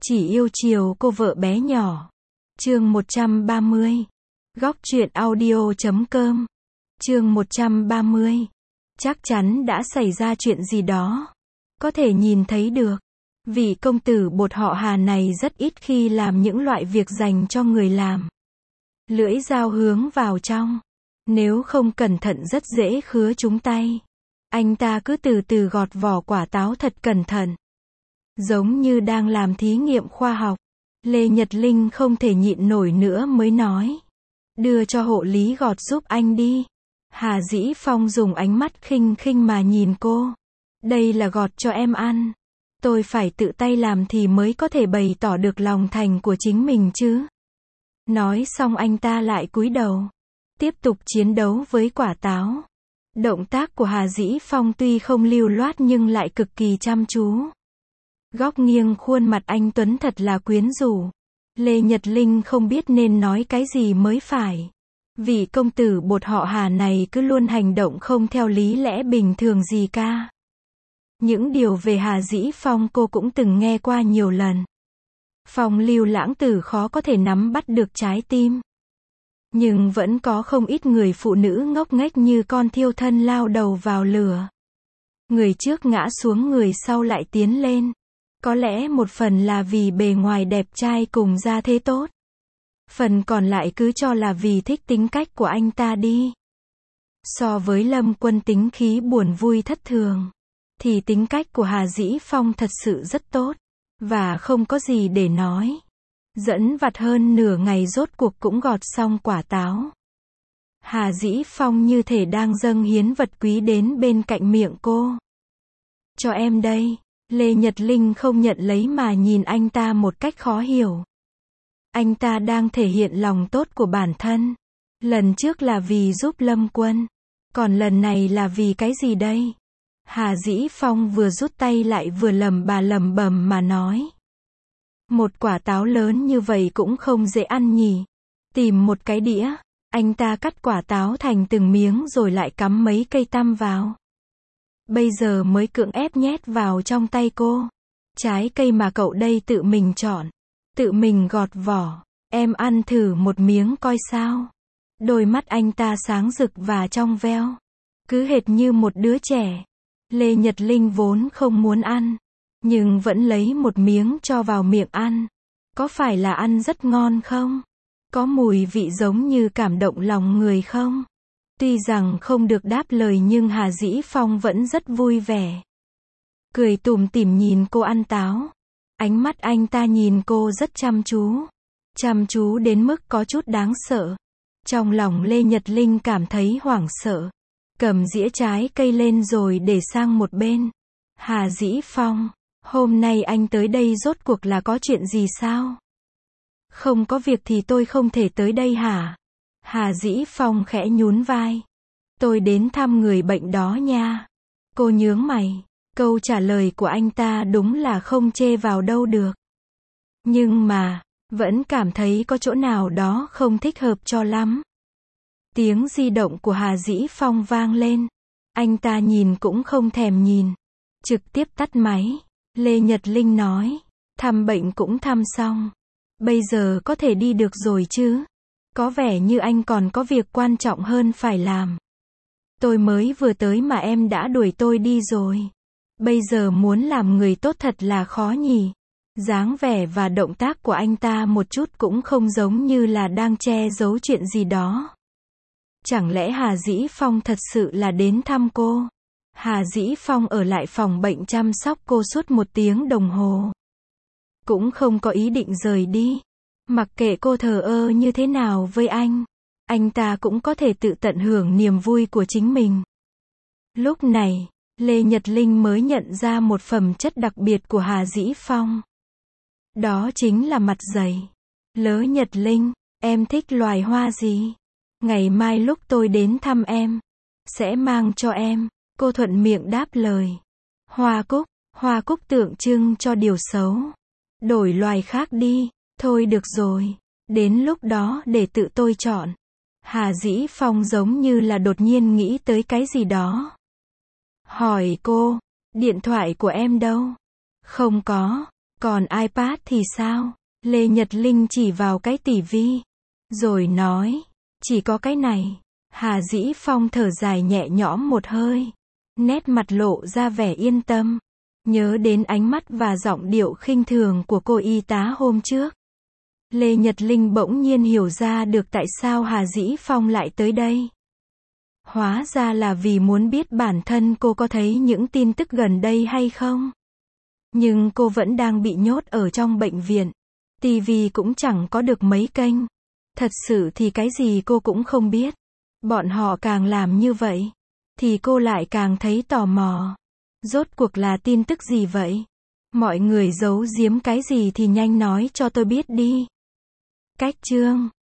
Chỉ yêu chiều cô vợ bé nhỏ. Chương 130. Góc truyện audio.com. Chương 130. Chắc chắn đã xảy ra chuyện gì đó. Có thể nhìn thấy được. Vị công tử bột họ Hà này rất ít khi làm những loại việc dành cho người làm. Lưỡi dao hướng vào trong. Nếu không cẩn thận rất dễ khứa trúng tay. Anh ta cứ từ từ gọt vỏ quả táo thật cẩn thận. Giống như đang làm thí nghiệm khoa học. Lê Nhật Linh không thể nhịn nổi nữa mới nói. Đưa cho hộ lý gọt giúp anh đi. Hà Dĩ Phong dùng ánh mắt khinh khinh mà nhìn cô. Đây là gọt cho em ăn. Tôi phải tự tay làm thì mới có thể bày tỏ được lòng thành của chính mình chứ. Nói xong anh ta lại cúi đầu. Tiếp tục chiến đấu với quả táo. Động tác của Hà Dĩ Phong tuy không lưu loát nhưng lại cực kỳ chăm chú. Góc nghiêng khuôn mặt anh Tuấn thật là quyến rũ. Lê Nhật Linh không biết nên nói cái gì mới phải. Vị công tử bột họ Hà này cứ luôn hành động không theo lý lẽ bình thường gì cả. Những điều về Hà Dĩ Phong cô cũng từng nghe qua nhiều lần. Phong lưu lãng tử khó có thể nắm bắt được trái tim. Nhưng vẫn có không ít người phụ nữ ngốc nghếch như con thiêu thân lao đầu vào lửa. Người trước ngã xuống người sau lại tiến lên. Có lẽ một phần là vì bề ngoài đẹp trai cùng gia thế tốt. Phần còn lại cứ cho là vì thích tính cách của anh ta đi. So với Lâm Quân tính khí buồn vui thất thường, thì tính cách của Hà Dĩ Phong thật sự rất tốt. Và không có gì để nói. Dẫn vặt hơn nửa ngày rốt cuộc cũng gọt xong quả táo. Hà Dĩ Phong như thể đang dâng hiến vật quý đến bên cạnh miệng cô. Cho em đây. Lê Nhật Linh không nhận lấy mà nhìn anh ta một cách khó hiểu. Anh ta đang thể hiện lòng tốt của bản thân. Lần trước là vì giúp Lâm Quân. Còn lần này là vì cái gì đây? Hà Dĩ Phong vừa rút tay lại vừa lẩm bẩm mà nói. Một quả táo lớn như vậy cũng không dễ ăn nhỉ. Tìm một cái đĩa. Anh ta cắt quả táo thành từng miếng rồi lại cắm mấy cây tăm vào. Bây giờ mới cưỡng ép nhét vào trong tay cô. Trái cây mà cậu đây tự mình chọn. Tự mình gọt vỏ. Em ăn thử một miếng coi sao. Đôi mắt anh ta sáng rực và trong veo. Cứ hệt như một đứa trẻ. Lê Nhật Linh vốn không muốn ăn. Nhưng vẫn lấy một miếng cho vào miệng ăn. Có phải là ăn rất ngon không? Có mùi vị giống như cảm động lòng người không? Tuy rằng không được đáp lời nhưng Hà Dĩ Phong vẫn rất vui vẻ. Cười tủm tỉm nhìn cô ăn táo. Ánh mắt anh ta nhìn cô rất chăm chú. Chăm chú đến mức có chút đáng sợ. Trong lòng Lê Nhật Linh cảm thấy hoảng sợ. Cầm dĩa trái cây lên rồi để sang một bên. Hà Dĩ Phong, hôm nay anh tới đây rốt cuộc là có chuyện gì sao? Không có việc thì tôi không thể tới đây hả? Hà Dĩ Phong khẽ nhún vai. Tôi đến thăm người bệnh đó nha. Cô nhướng mày. Câu trả lời của anh ta đúng là không chê vào đâu được. Nhưng mà, vẫn cảm thấy có chỗ nào đó không thích hợp cho lắm. Tiếng di động của Hà Dĩ Phong vang lên. Anh ta nhìn cũng không thèm nhìn. Trực tiếp tắt máy. Lê Nhật Linh nói. Thăm bệnh cũng thăm xong. Bây giờ có thể đi được rồi chứ? Có vẻ như anh còn có việc quan trọng hơn phải làm. Tôi mới vừa tới mà em đã đuổi tôi đi rồi. Bây giờ muốn làm người tốt thật là khó nhỉ. Dáng vẻ và động tác của anh ta một chút cũng không giống như là đang che giấu chuyện gì đó. Chẳng lẽ Hà Dĩ Phong thật sự là đến thăm cô? Hà Dĩ Phong ở lại phòng bệnh chăm sóc cô suốt 1 tiếng đồng hồ. Cũng không có ý định rời đi. Mặc kệ cô thờ ơ như thế nào với anh ta cũng có thể tự tận hưởng niềm vui của chính mình. Lúc này, Lê Nhật Linh mới nhận ra một phẩm chất đặc biệt của Hà Dĩ Phong. Đó chính là mặt dày. Lỡ Nhật Linh, em thích loài hoa gì? Ngày mai lúc tôi đến thăm em, sẽ mang cho em. Cô thuận miệng đáp lời. Hoa cúc tượng trưng cho điều xấu. Đổi loài khác đi. Thôi được rồi. Đến lúc đó để tự tôi chọn. Hà Dĩ Phong giống như là đột nhiên nghĩ tới cái gì đó. Hỏi cô, điện thoại của em đâu? Không có. Còn iPad thì sao? Lê Nhật Linh chỉ vào cái tivi, rồi nói, chỉ có cái này. Hà Dĩ Phong thở dài nhẹ nhõm một hơi, nét mặt lộ ra vẻ yên tâm, nhớ đến ánh mắt và giọng điệu khinh thường của cô y tá hôm trước. Lê Nhật Linh bỗng nhiên hiểu ra được tại sao Hà Dĩ Phong lại tới đây. Hóa ra là vì muốn biết bản thân cô có thấy những tin tức gần đây hay không. Nhưng cô vẫn đang bị nhốt ở trong bệnh viện. TV cũng chẳng có được mấy kênh. Thật sự thì cái gì cô cũng không biết. Bọn họ càng làm như vậy, thì cô lại càng thấy tò mò. Rốt cuộc là tin tức gì vậy? Mọi người giấu giếm cái gì thì nhanh nói cho tôi biết đi. Cách chương